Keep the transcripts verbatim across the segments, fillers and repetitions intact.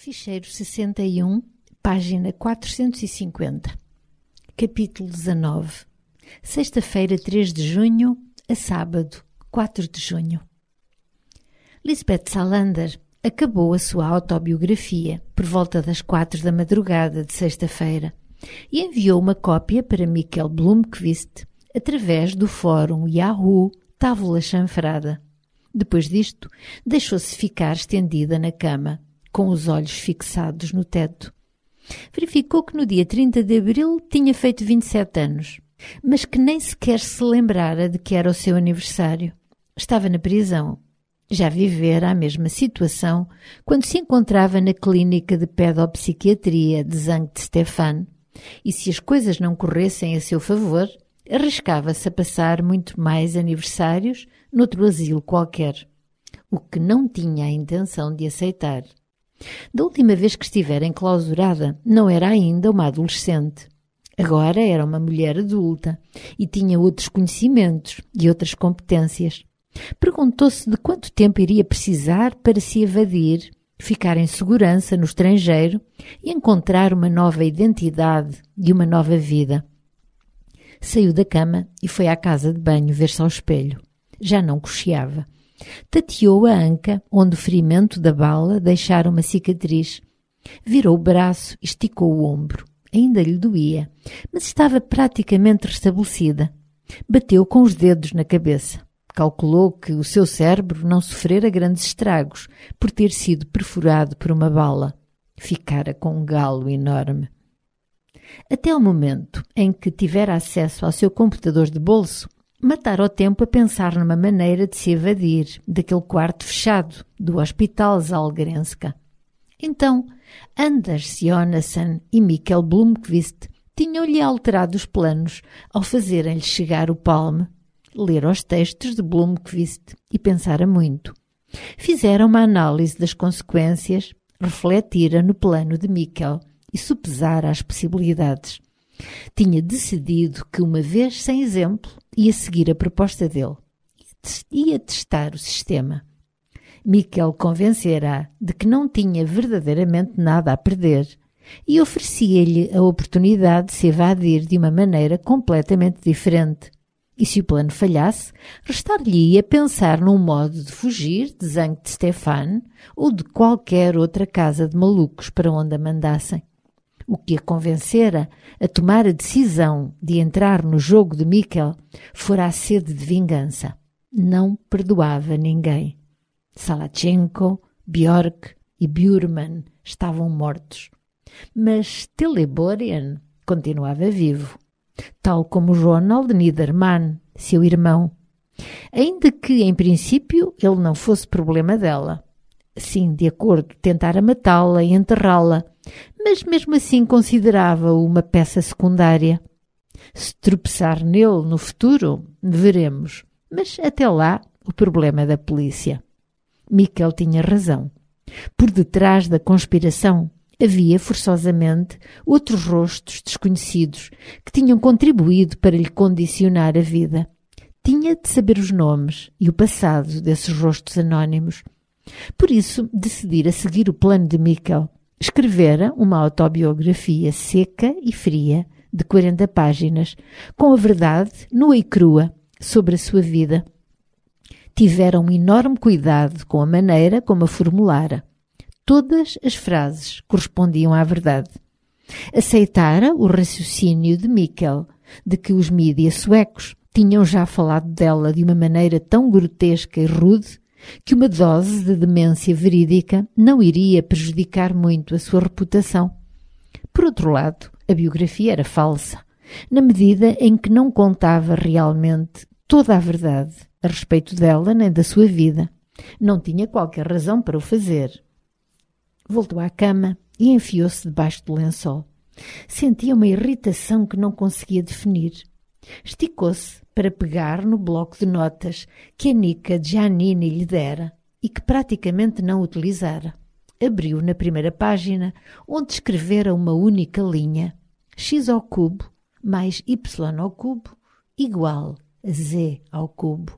Ficheiro sessenta e um, página quatrocentos e cinquenta. Capítulo dezanove. Sexta-feira, três de junho, a sábado, quatro de junho. Lisbeth Salander acabou a sua autobiografia por volta das quatro da madrugada de sexta-feira e enviou uma cópia para Mikkel Blomqvist através do fórum Yahoo Távola Chanfrada. Depois disto, deixou-se ficar estendida na cama, com os olhos fixados no teto. Verificou que no dia trinta de abril tinha feito vinte e sete anos, mas que nem sequer se lembrara de que era o seu aniversário. Estava na prisão. Já vivera a mesma situação quando se encontrava na clínica de pedopsiquiatria de Sankt Stefan, e se as coisas não corressem a seu favor, arriscava-se a passar muito mais aniversários noutro asilo qualquer, o que não tinha a intenção de aceitar. Da última vez que estivera enclausurada, não era ainda uma adolescente. Agora era uma mulher adulta e tinha outros conhecimentos e outras competências. Perguntou-se de quanto tempo iria precisar para se evadir, ficar em segurança no estrangeiro e encontrar uma nova identidade e uma nova vida. Saiu da cama e foi à casa de banho ver-se ao espelho. Já não cocheava. Tateou a anca, onde o ferimento da bala deixara uma cicatriz. Virou o braço e esticou o ombro. Ainda lhe doía, mas estava praticamente restabelecida. Bateu com os dedos na cabeça. Calculou que o seu cérebro não sofrera grandes estragos por ter sido perfurado por uma bala. Ficara com um galo enorme. Até o momento em que tivera acesso ao seu computador de bolso, matara o tempo a pensar numa maneira de se evadir daquele quarto fechado do Hospital Sahlgrenska. Então, Anders Jonassen e Mikkel Blomqvist tinham-lhe alterado os planos ao fazerem-lhe chegar o palme. Lera os textos de Blomqvist e pensara muito. Fizeram uma análise das consequências, refletira no plano de Mikkel e sopesara as possibilidades. Tinha decidido que, uma vez sem exemplo, ia seguir a proposta dele. Ia testar o sistema. Mikkel convencera de que não tinha verdadeiramente nada a perder e oferecia-lhe a oportunidade de se evadir de uma maneira completamente diferente. E se o plano falhasse, restar-lhe-ia pensar num modo de fugir de Sankt Stefan ou de qualquer outra casa de malucos para onde a mandassem. O que a convencera a tomar a decisão de entrar no jogo de Mikkel fora a sede de vingança. Não perdoava ninguém. Salachenko, Björk e Bjurman estavam mortos. Mas Teleborian continuava vivo, tal como Ronald Niedermann, seu irmão, ainda que, em princípio, ele não fosse problema dela. Sim, de acordo, tentara matá-la e enterrá-la, mas mesmo assim considerava-o uma peça secundária. Se tropeçar nele no futuro, veremos, mas até lá o problema é da polícia. Mikkel tinha razão. Por detrás da conspiração havia, forçosamente, outros rostos desconhecidos que tinham contribuído para lhe condicionar a vida. Tinha de saber os nomes e o passado desses rostos anónimos. Por isso, decidira seguir o plano de Mikkel. Escrevera uma autobiografia seca e fria, de quarenta páginas, com a verdade nua e crua sobre a sua vida. Tivera um enorme cuidado com a maneira como a formulara. Todas as frases correspondiam à verdade. Aceitara o raciocínio de Mikkel, de que os mídias suecos tinham já falado dela de uma maneira tão grotesca e rude que uma dose de demência verídica não iria prejudicar muito a sua reputação. Por outro lado, a biografia era falsa, na medida em que não contava realmente toda a verdade a respeito dela nem da sua vida. Não tinha qualquer razão para o fazer. Voltou à cama e enfiou-se debaixo do lençol. Sentia uma irritação que não conseguia definir. Esticou-se para pegar no bloco de notas que a Nika Giannini lhe dera e que praticamente não utilizara. Abriu na primeira página, onde escrevera uma única linha: x ao cubo mais y ao cubo igual a z ao cubo.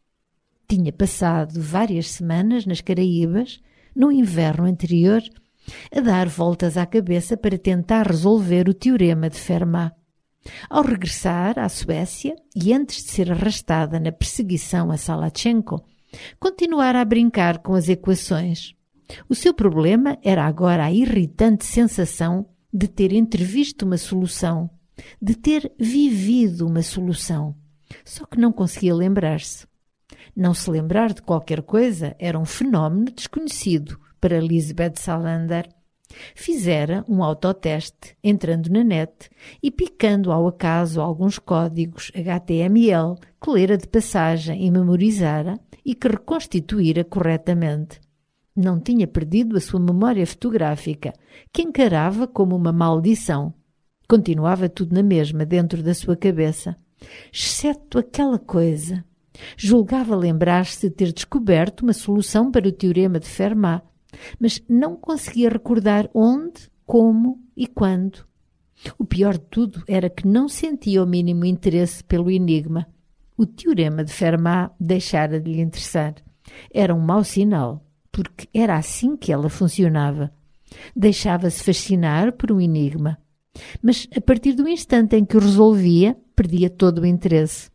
Tinha passado várias semanas nas Caraíbas, no inverno anterior, a dar voltas à cabeça para tentar resolver o teorema de Fermat. Ao regressar à Suécia, e antes de ser arrastada na perseguição a Salachenko, continuara a brincar com as equações. O seu problema era agora a irritante sensação de ter entrevisto uma solução, de ter vivido uma solução, só que não conseguia lembrar-se. Não se lembrar de qualquer coisa era um fenómeno desconhecido para Lisbeth Salander. Fizera um autoteste, entrando na net e picando ao acaso alguns códigos H T M L que lera de passagem e memorizara e que reconstituíra corretamente. Não tinha perdido a sua memória fotográfica, que encarava como uma maldição. Continuava tudo na mesma dentro da sua cabeça, exceto aquela coisa. Julgava lembrar-se de ter descoberto uma solução para o teorema de Fermat, mas não conseguia recordar onde, como e quando. O pior de tudo era que não sentia o mínimo interesse pelo enigma. O teorema de Fermat deixara de lhe interessar. Era um mau sinal, porque era assim que ela funcionava. Deixava-se fascinar por um enigma, mas a partir do instante em que o resolvia, perdia todo o interesse.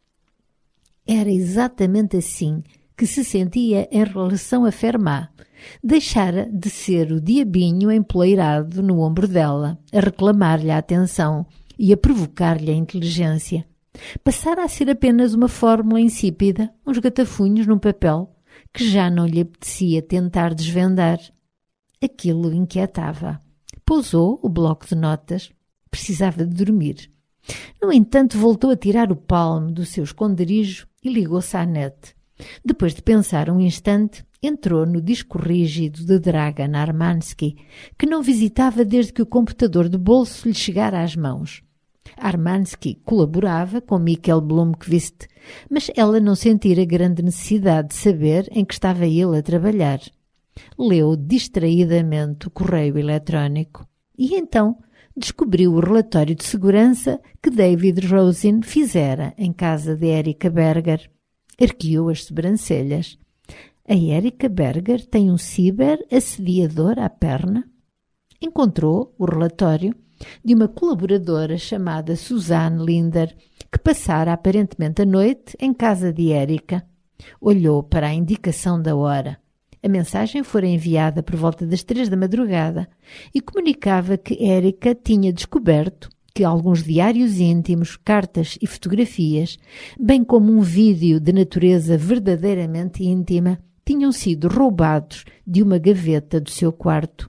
Era exatamente assim que se sentia em relação a Fermat. Deixara de ser o diabinho empoleirado no ombro dela, a reclamar-lhe a atenção e a provocar-lhe a inteligência. Passara a ser apenas uma fórmula insípida, uns gatafunhos num papel, que já não lhe apetecia tentar desvendar. Aquilo inquietava. Pousou o bloco de notas. Precisava de dormir. No entanto, voltou a tirar o palmo do seu esconderijo e ligou-se à net. Depois de pensar um instante, entrou no disco rígido de Dragan Armansky, que não visitava desde que o computador de bolso lhe chegara às mãos. Armansky colaborava com Mikhail Blomqvist, mas ela não sentira grande necessidade de saber em que estava ele a trabalhar. Leu distraidamente o correio eletrónico e então descobriu o relatório de segurança que David Rosin fizera em casa de Erika Berger. Arqueou as sobrancelhas. A Erika Berger tem um ciber-assediador à perna? Encontrou o relatório de uma colaboradora chamada Susanne Linder, que passara aparentemente a noite em casa de Erika. Olhou para a indicação da hora. A mensagem fora enviada por volta das três da madrugada e comunicava que Erika tinha descoberto que alguns diários íntimos, cartas e fotografias, bem como um vídeo de natureza verdadeiramente íntima, tinham sido roubados de uma gaveta do seu quarto.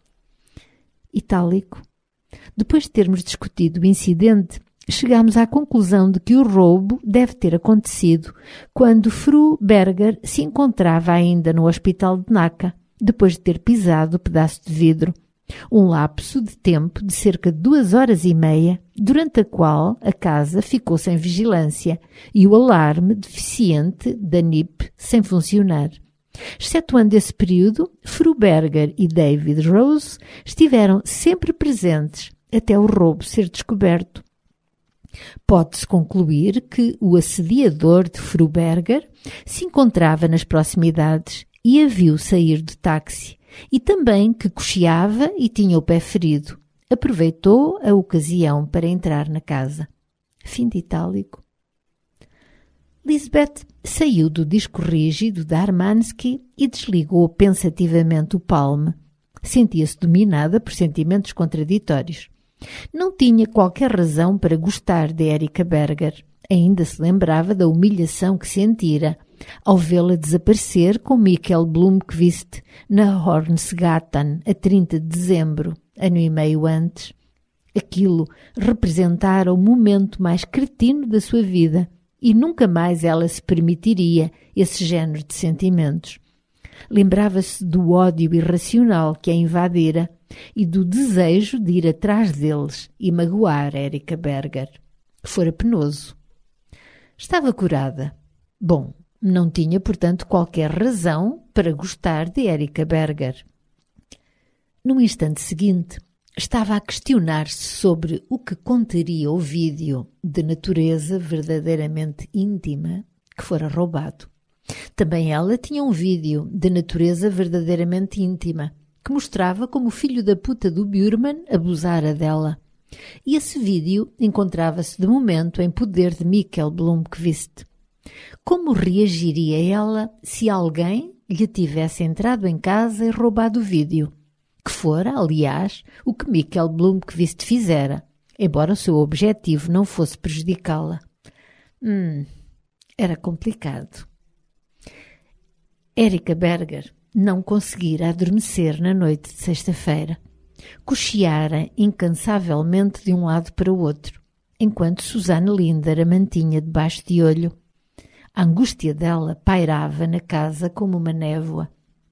Itálico. Depois de termos discutido o incidente, chegámos à conclusão de que o roubo deve ter acontecido quando Fru Berger se encontrava ainda no hospital de Naka, depois de ter pisado o pedaço de vidro. Um lapso de tempo de cerca de duas horas e meia, durante a qual a casa ficou sem vigilância e o alarme deficiente da N I P sem funcionar. Excetuando esse período, Fru Berger e David Rose estiveram sempre presentes até o roubo ser descoberto. Pode-se concluir que o assediador de Fru Berger se encontrava nas proximidades e a viu sair do táxi, e também que cocheava e tinha o pé ferido. Aproveitou a ocasião para entrar na casa. Fim de itálico. Lisbeth saiu do disco rígido da Armansky e desligou pensativamente o palme. Sentia-se dominada por sentimentos contraditórios. Não tinha qualquer razão para gostar de Erika Berger. Ainda se lembrava da humilhação que sentira ao vê-la desaparecer com Mikhail Blomqvist na Hornsgatan a trinta de dezembro, ano e meio antes. Aquilo representara o momento mais cretino da sua vida e nunca mais ela se permitiria esse género de sentimentos. Lembrava-se do ódio irracional que a invadira e do desejo de ir atrás deles e magoar Erika Berger. Fora penoso. Estava curada. Bom, não tinha, portanto, qualquer razão para gostar de Erika Berger. No instante seguinte, estava a questionar-se sobre o que conteria o vídeo de natureza verdadeiramente íntima que fora roubado. Também ela tinha um vídeo de natureza verdadeiramente íntima que mostrava como o filho da puta do Burman abusara dela. E esse vídeo encontrava-se de momento em poder de Mikkel Blomkvist. Como reagiria ela se alguém lhe tivesse entrado em casa e roubado o vídeo? Que fora, aliás, o que Mikkel Blomkvist fizera, embora o seu objetivo não fosse prejudicá-la. Hum, era complicado. Erika Berger não conseguira adormecer na noite de sexta-feira. Cocheara incansavelmente de um lado para o outro, enquanto Susanne Linder a mantinha debaixo de olho. A angústia dela pairava na casa como uma névoa.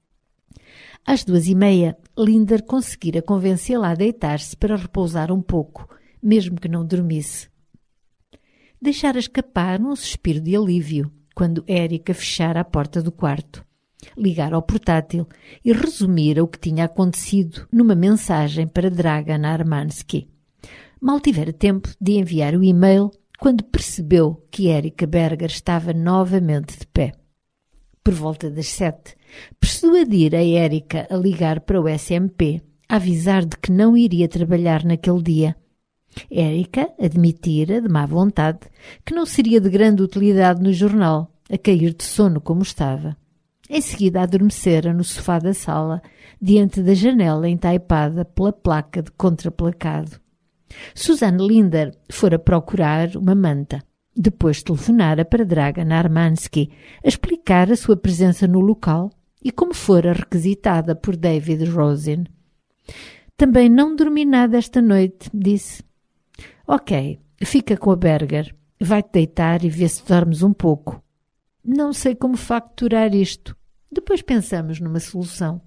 Às duas e meia, Linder conseguira convencê-la a deitar-se para repousar um pouco, mesmo que não dormisse. Deixara escapar um suspiro de alívio quando Erika fechara a porta do quarto, ligara ao portátil e resumira o que tinha acontecido numa mensagem para Dragan Armansky. Mal tivera tempo de enviar o e-mail quando percebeu que Erika Berger estava novamente de pé. Por volta das sete, persuadira a Erika a ligar para o S M P, a avisar de que não iria trabalhar naquele dia. Erika admitira, de má vontade, que não seria de grande utilidade no jornal, a cair de sono como estava. Em seguida adormecera no sofá da sala, diante da janela entaipada pela placa de contraplacado. Susanne Linder fora procurar uma manta. Depois telefonara para Dragan Armansky a explicar a sua presença no local e como fora requisitada por David Rosin. Também não dormi nada esta noite, disse. Ok, fica com a Berger. Vai-te deitar e vê se dormes um pouco. Não sei como facturar isto. Depois pensamos numa solução.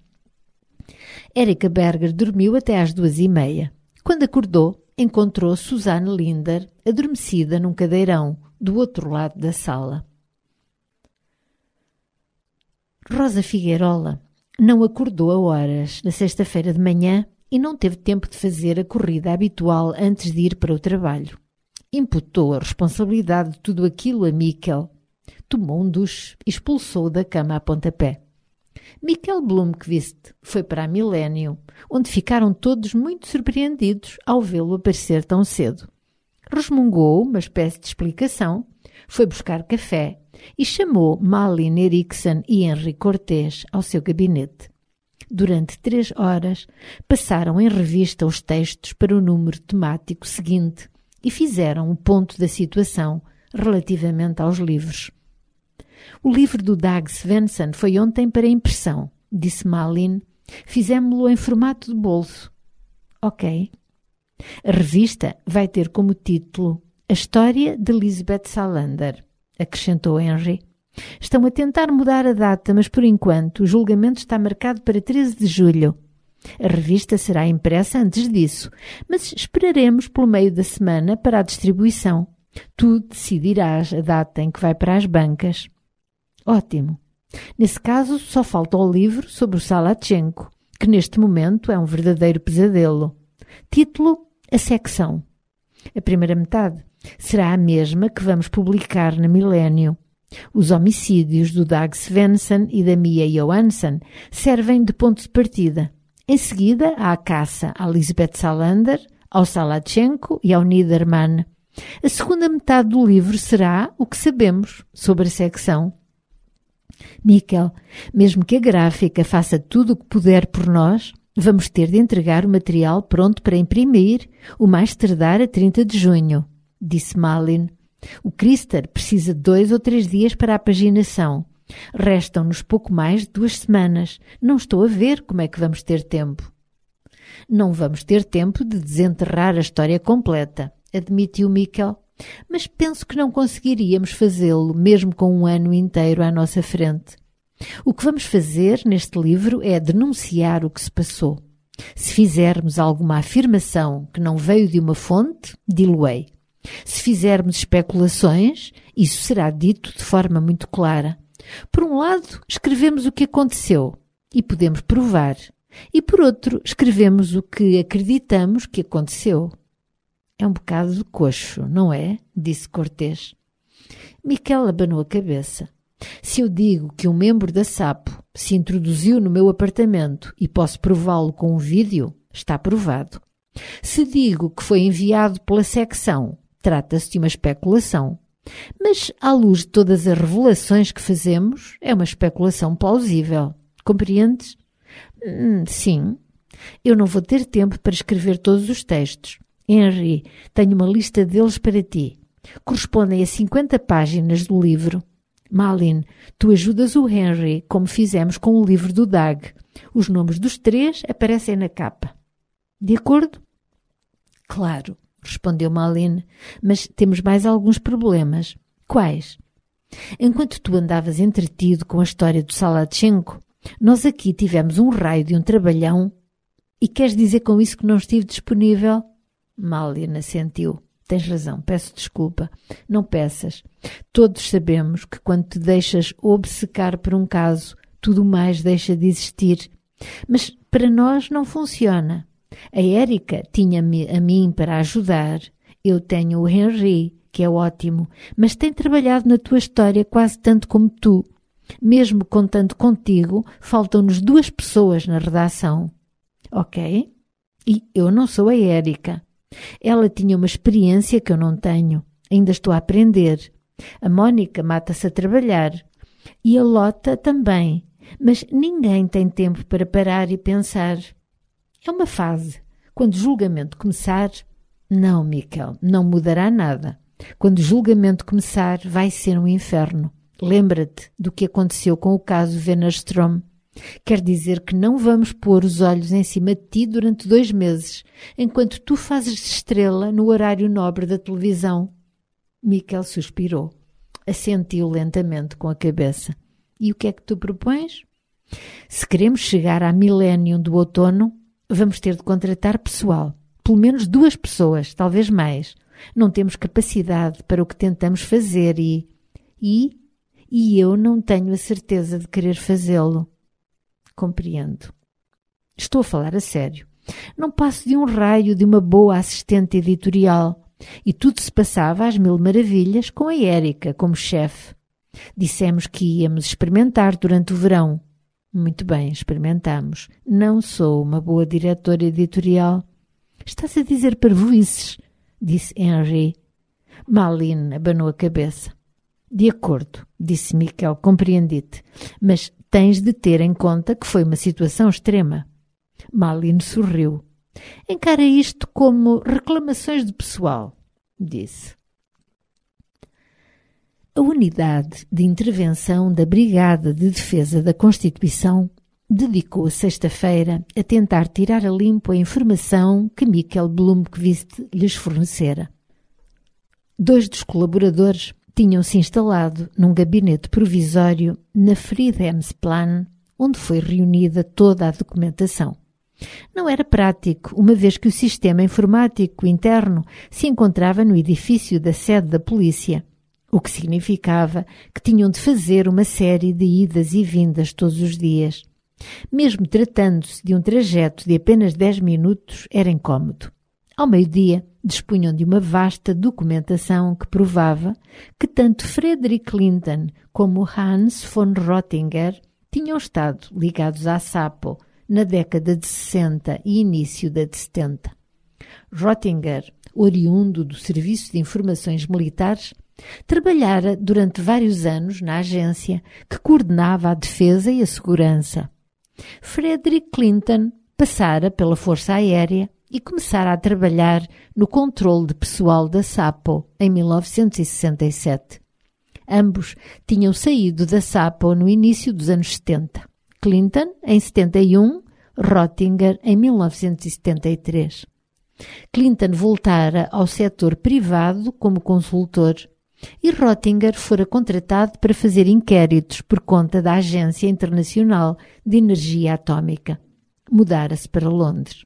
Erika Berger dormiu até às duas e meia. Quando acordou, encontrou Susanne Linder adormecida num cadeirão do outro lado da sala. Rosa Figueirola não acordou a horas na sexta-feira de manhã e não teve tempo de fazer a corrida habitual antes de ir para o trabalho. Imputou a responsabilidade de tudo aquilo a Mikkel. Tomou um duche e expulsou-o da cama a pontapé. Mikkel Blomkvist foi para a Millennium, onde ficaram todos muito surpreendidos ao vê-lo aparecer tão cedo. Resmungou uma espécie de explicação, foi buscar café e chamou Malin Eriksson e Henri Cortés ao seu gabinete. Durante três horas, passaram em revista os textos para o número temático seguinte e fizeram o ponto da situação relativamente aos livros. O livro do Dag Svensson foi ontem para impressão, disse Malin. Fizemo-lo em formato de bolso. Ok. A revista vai ter como título A História de Lisbeth Salander, acrescentou Henry. Estão a tentar mudar a data, mas por enquanto o julgamento está marcado para treze de julho. A revista será impressa antes disso, mas esperaremos pelo meio da semana para a distribuição. Tu decidirás a data em que vai para as bancas. Ótimo. Nesse caso, só falta o livro sobre o Salatchenko, que neste momento é um verdadeiro pesadelo. Título: A Secção. A primeira metade será a mesma que vamos publicar na Millennium. Os homicídios do Dag Svensson e da Mia Johansson servem de ponto de partida. Em seguida, há a caça à Lisbeth Salander, ao Salatchenko e ao Niedermann. A segunda metade do livro será o que sabemos sobre a secção. Mikkel, mesmo que a gráfica faça tudo o que puder por nós, vamos ter de entregar o material pronto para imprimir, o mais tardar a trinta de junho, disse Malin. O Christer precisa de dois ou três dias para a paginação. Restam-nos pouco mais de duas semanas. Não estou a ver como é que vamos ter tempo. Não vamos ter tempo de desenterrar a história completa, admitiu Mikkel, mas penso que não conseguiríamos fazê-lo mesmo com um ano inteiro à nossa frente. O que vamos fazer neste livro é denunciar o que se passou. Se fizermos alguma afirmação que não veio de uma fonte, dilo-ei. Se fizermos especulações, isso será dito de forma muito clara. Por um lado, escrevemos o que aconteceu e podemos provar. E por outro, escrevemos o que acreditamos que aconteceu. É um bocado de coxo, não é? Disse Cortés. Mikkel abanou a cabeça. Se eu digo que um membro da Sapo se introduziu no meu apartamento e posso prová-lo com um vídeo, está provado. Se digo que foi enviado pela secção, trata-se de uma especulação. Mas, à luz de todas as revelações que fazemos, é uma especulação plausível. Compreendes? Hum, sim. Eu não vou ter tempo para escrever todos os textos. Henry, tenho uma lista deles para ti. Correspondem a cinquenta páginas do livro. Malin, tu ajudas o Henry, como fizemos com o livro do Doug. Os nomes dos três aparecem na capa. De acordo? Claro, respondeu Malin, mas temos mais alguns problemas. Quais? Enquanto tu andavas entretido com a história do Saladchenko, nós aqui tivemos um raio de um trabalhão. E queres dizer com isso que não estive disponível? Malin assentiu. Tens razão, peço desculpa. Não peças. Todos sabemos que quando te deixas obcecar por um caso, tudo mais deixa de existir. Mas para nós não funciona. A Érica tinha-me a mim para ajudar. Eu tenho o Henry, que é ótimo, mas tem trabalhado na tua história quase tanto como tu. Mesmo contando contigo, faltam-nos duas pessoas na redação. Ok? E eu não sou a Érica. Ela tinha uma experiência que eu não tenho. Ainda estou a aprender. A Mónica mata-se a trabalhar. E a Lota também. Mas ninguém tem tempo para parar e pensar. É uma fase. Quando o julgamento começar... Não, Michael, não mudará nada. Quando o julgamento começar, vai ser um inferno. Lembra-te do que aconteceu com o caso Wennerstrom. Quer dizer que não vamos pôr os olhos em cima de ti durante dois meses, enquanto tu fazes de estrela no horário nobre da televisão. Michael suspirou. Assentiu lentamente com a cabeça. E o que é que tu propões? Se queremos chegar à milénio do outono, vamos ter de contratar pessoal. Pelo menos duas pessoas, talvez mais. Não temos capacidade para o que tentamos fazer e... E, e eu não tenho a certeza de querer fazê-lo. Compreendo. Estou a falar a sério. Não passo de um raio de uma boa assistente editorial. E tudo se passava às mil maravilhas com a Érica como chefe. Dissemos que íamos experimentar durante o verão. Muito bem, experimentamos. Não sou uma boa diretora editorial. Estás a dizer parvoices, disse Henry. Malin abanou a cabeça. De acordo, disse Michael, compreendi-te, mas tens de ter em conta que foi uma situação extrema. Malin sorriu. Encara isto como reclamações de pessoal, disse. A unidade de intervenção da Brigada de Defesa da Constituição dedicou a sexta-feira a tentar tirar a limpo a informação que Michael Blomqvist lhes fornecera. Dois dos colaboradores tinham-se instalado num gabinete provisório na Fridhemsplan, onde foi reunida toda a documentação. Não era prático, uma vez que o sistema informático interno se encontrava no edifício da sede da polícia, o que significava que tinham de fazer uma série de idas e vindas todos os dias. Mesmo tratando-se de um trajeto de apenas dez minutos, era incómodo. Ao meio-dia, dispunham de uma vasta documentação que provava que tanto Frederick Clinton como Hans von Rottinger tinham estado ligados à Sapo na década de sessenta e início da de setenta. Rottinger, oriundo do Serviço de Informações Militares, trabalhara durante vários anos na agência que coordenava a defesa e a segurança. Frederick Clinton passara pela Força Aérea e começara a trabalhar no controle de pessoal da Sapo em mil novecentos e sessenta e sete. Ambos tinham saído da Sapo no início dos anos setenta. Clinton em setenta e um, Rottinger em mil novecentos e setenta e três. Clinton voltara ao setor privado como consultor e Rottinger fora contratado para fazer inquéritos por conta da Agência Internacional de Energia Atómica. Mudara-se para Londres.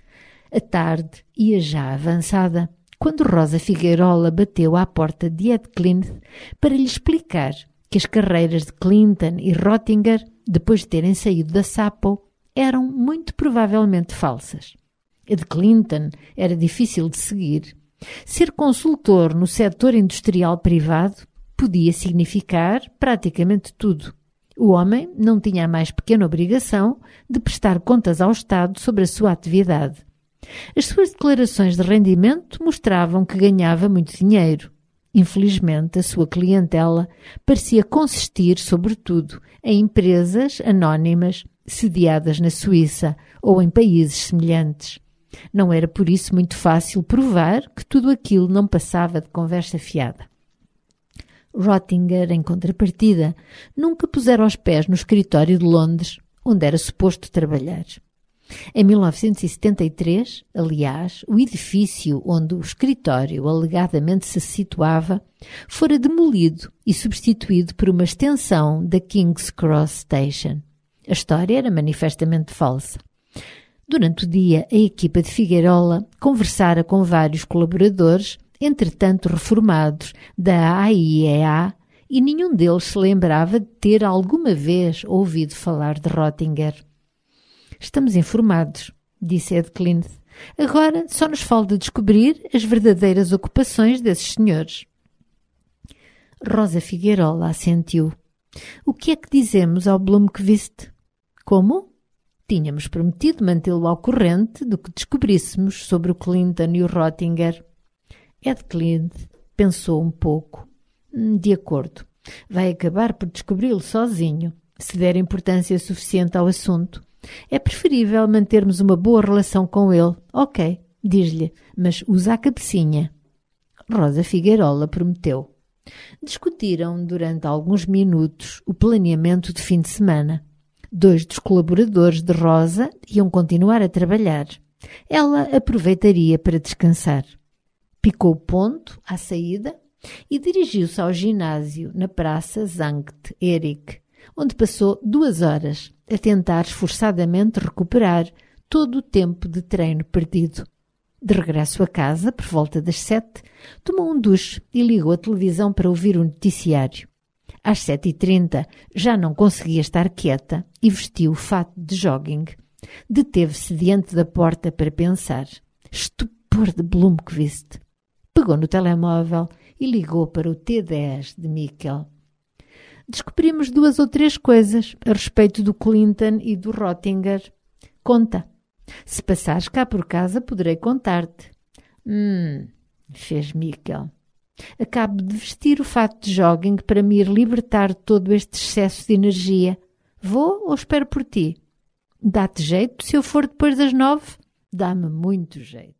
A tarde ia já avançada quando Rosa Figueirola bateu à porta de Ed Clint para lhe explicar que as carreiras de Clinton e Rottinger, depois de terem saído da Sapo, eram muito provavelmente falsas. A de Clinton era difícil de seguir. Ser consultor no setor industrial privado podia significar praticamente tudo. O homem não tinha a mais pequena obrigação de prestar contas ao Estado sobre a sua atividade. As suas declarações de rendimento mostravam que ganhava muito dinheiro. Infelizmente, a sua clientela parecia consistir, sobretudo, em empresas anónimas sediadas na Suíça ou em países semelhantes. Não era por isso muito fácil provar que tudo aquilo não passava de conversa fiada. Rottinger, em contrapartida, nunca pusera os pés no escritório de Londres, onde era suposto trabalhar. Em mil novecentos e setenta e três, aliás, o edifício onde o escritório alegadamente se situava fora demolido e substituído por uma extensão da King's Cross Station. A história era manifestamente falsa. Durante o dia, a equipa de Figuerola conversara com vários colaboradores, entretanto reformados, da A I E A, e nenhum deles se lembrava de ter alguma vez ouvido falar de Rottinger. «Estamos informados», disse Ed Clinth. «Agora só nos falta descobrir as verdadeiras ocupações desses senhores». Rosa Figuerola assentiu. «O que é que dizemos ao Blomqvist?» «Como?» «Tínhamos prometido mantê-lo ao corrente do que descobríssemos sobre o Clinton e o Rottinger». Ed Clinth pensou um pouco. «De acordo. Vai acabar por descobri-lo sozinho, se der importância suficiente ao assunto. É preferível mantermos uma boa relação com ele. Ok, diz-lhe, mas usa a cabecinha». Rosa Figuerola prometeu. Discutiram durante alguns minutos o planeamento de fim de semana. Dois dos colaboradores de Rosa iam continuar a trabalhar. Ela aproveitaria para descansar. Picou ponto à saída e dirigiu-se ao ginásio na praça Sankt Erik, onde passou duas horas a tentar esforçadamente recuperar todo o tempo de treino perdido. De regresso a casa, por volta das sete, tomou um duche e ligou a televisão para ouvir o noticiário. Às sete e trinta já não conseguia estar quieta e vestiu o fato de jogging. Deteve-se diante da porta para pensar. Estupor de Blomqvist. Pegou no telemóvel e ligou para o T dez de Mikkel. Descobrimos duas ou três coisas a respeito do Clinton e do Rottinger. Conta. Se passares cá por casa, poderei contar-te. Hum, fez Mikkel. Acabo de vestir o fato de jogging para me ir libertar de todo este excesso de energia. Vou ou espero por ti? Dá-te jeito se eu for depois das nove? Dá-me muito jeito.